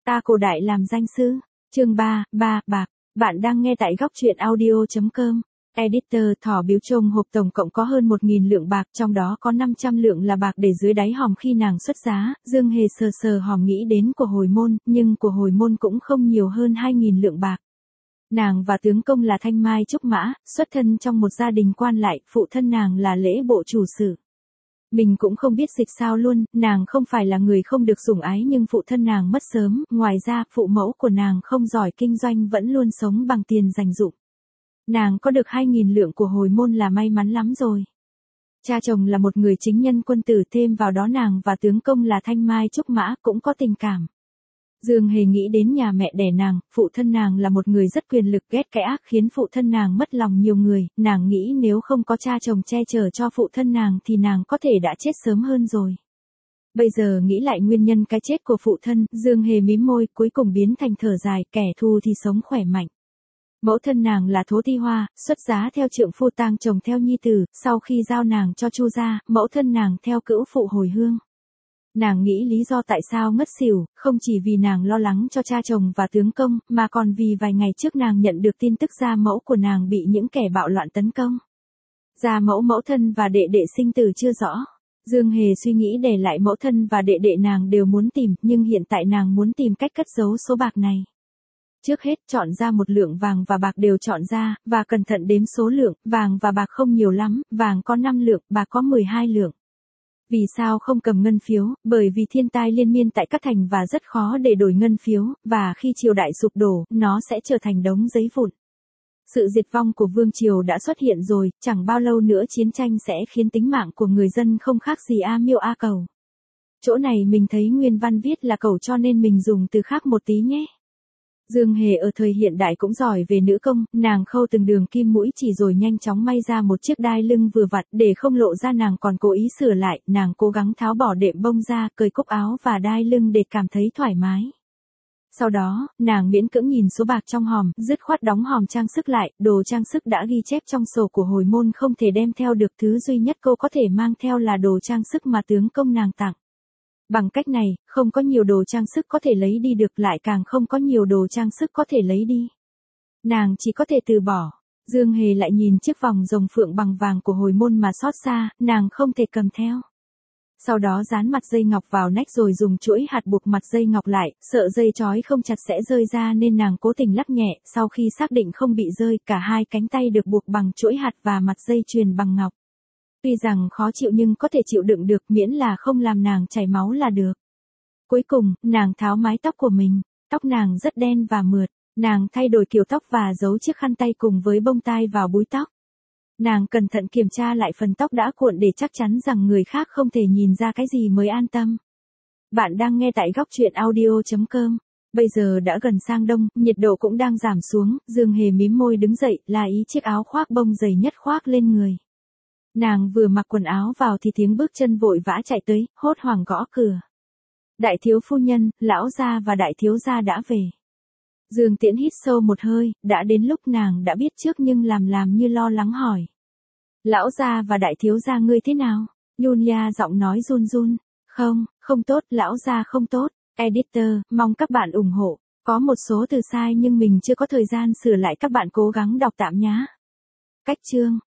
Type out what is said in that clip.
Ta cổ đại làm danh sư. Chương 3, bạc. Bạn đang nghe tại góc truyện audio.com. Editor thỏ biếu chồng hộp tổng cộng có hơn 1.000 lượng bạc, trong đó có 500 lượng là bạc để dưới đáy hòm khi nàng xuất giá. Dương Hề sờ sờ hòm nghĩ đến của hồi môn, nhưng của hồi môn cũng không nhiều hơn 2.000 lượng bạc. Nàng và tướng công là Thanh Mai Trúc Mã, xuất thân trong một gia đình quan lại, phụ thân nàng là lễ bộ chủ sử. Mình cũng không biết dịch sao luôn, nàng không phải là người không được sủng ái nhưng phụ thân nàng mất sớm, ngoài ra phụ mẫu của nàng không giỏi kinh doanh vẫn luôn sống bằng tiền dành dụm. Nàng có được 2.000 lượng của hồi môn là may mắn lắm rồi. Cha chồng là một người chính nhân quân tử, thêm vào đó nàng và tướng công là Thanh Mai Trúc Mã cũng có tình cảm. Dương Hề nghĩ đến nhà mẹ đẻ nàng, phụ thân nàng là một người rất quyền lực, ghét cái ác khiến phụ thân nàng mất lòng nhiều người, nàng nghĩ nếu không có cha chồng che chở cho phụ thân nàng thì nàng có thể đã chết sớm hơn rồi. Bây giờ nghĩ lại nguyên nhân cái chết của phụ thân, Dương Hề mím môi, cuối cùng biến thành thở dài, kẻ thù thì sống khỏe mạnh. Mẫu thân nàng là Thố Ti Hoa, xuất giá theo trượng phu, tang chồng theo nhi tử, sau khi giao nàng cho Chu gia, mẫu thân nàng theo cữu phụ hồi hương. Nàng nghĩ lý do tại sao ngất xỉu, không chỉ vì nàng lo lắng cho cha chồng và tướng công, mà còn vì vài ngày trước nàng nhận được tin tức gia mẫu của nàng bị những kẻ bạo loạn tấn công. Gia mẫu, mẫu thân và đệ đệ sinh tử chưa rõ. Dương Hề suy nghĩ để lại mẫu thân và đệ đệ nàng đều muốn tìm, nhưng hiện tại nàng muốn tìm cách cất giấu số bạc này. Trước hết chọn ra một lượng vàng và bạc đều chọn ra, và cẩn thận đếm số lượng, vàng và bạc không nhiều lắm, vàng có 5 lượng, bạc có 12 lượng. Vì sao không cầm ngân phiếu? Bởi vì thiên tai liên miên tại các thành và rất khó để đổi ngân phiếu, và khi triều đại sụp đổ, nó sẽ trở thành đống giấy vụn. Sự diệt vong của vương triều đã xuất hiện rồi, chẳng bao lâu nữa chiến tranh sẽ khiến tính mạng của người dân không khác gì A Miêu A Cầu. Chỗ này mình thấy nguyên văn viết là cầu cho nên mình dùng từ khác một tí nhé. Dương Hề ở thời hiện đại cũng giỏi về nữ công, nàng khâu từng đường kim mũi chỉ rồi nhanh chóng may ra một chiếc đai lưng vừa vặn, để không lộ ra nàng còn cố ý sửa lại, nàng cố gắng tháo bỏ đệm bông ra, cởi cúc áo và đai lưng để cảm thấy thoải mái. Sau đó, nàng miễn cưỡng nhìn số bạc trong hòm, dứt khoát đóng hòm trang sức lại, đồ trang sức đã ghi chép trong sổ của hồi môn không thể đem theo được, thứ duy nhất cô có thể mang theo là đồ trang sức mà tướng công nàng tặng. Bằng cách này, không có nhiều đồ trang sức có thể lấy đi được, lại càng không có nhiều đồ trang sức có thể lấy đi. Nàng chỉ có thể từ bỏ. Dương Hề lại nhìn chiếc vòng rồng phượng bằng vàng của hồi môn mà xót xa, nàng không thể cầm theo. Sau đó dán mặt dây ngọc vào nách rồi dùng chuỗi hạt buộc mặt dây ngọc lại, sợ dây trói không chặt sẽ rơi ra nên nàng cố tình lắc nhẹ, sau khi xác định không bị rơi, cả hai cánh tay được buộc bằng chuỗi hạt và mặt dây chuyền bằng ngọc. Tuy rằng khó chịu nhưng có thể chịu đựng được, miễn là không làm nàng chảy máu là được. Cuối cùng, nàng tháo mái tóc của mình, tóc nàng rất đen và mượt, nàng thay đổi kiểu tóc và giấu chiếc khăn tay cùng với bông tai vào búi tóc. Nàng cẩn thận kiểm tra lại phần tóc đã cuộn để chắc chắn rằng người khác không thể nhìn ra cái gì mới an tâm. Bạn đang nghe tại góc truyện audio.com. Bây giờ đã gần sang đông, nhiệt độ cũng đang giảm xuống, Dương Hề mím môi đứng dậy, là ý chiếc áo khoác bông dày nhất khoác lên người. Nàng vừa mặc quần áo vào thì tiếng bước chân vội vã chạy tới, hốt hoảng gõ cửa. Đại thiếu phu nhân, lão gia và đại thiếu gia đã về. Dương Tiễn hít sâu một hơi, đã đến lúc nàng đã biết trước nhưng làm như lo lắng hỏi. Lão gia và đại thiếu gia ngươi thế nào? Yunya giọng nói run run. Không tốt, lão gia không tốt. Editor, mong các bạn ủng hộ. Có một số từ sai nhưng mình chưa có thời gian sửa lại, các bạn cố gắng đọc tạm nhá. Cách chương.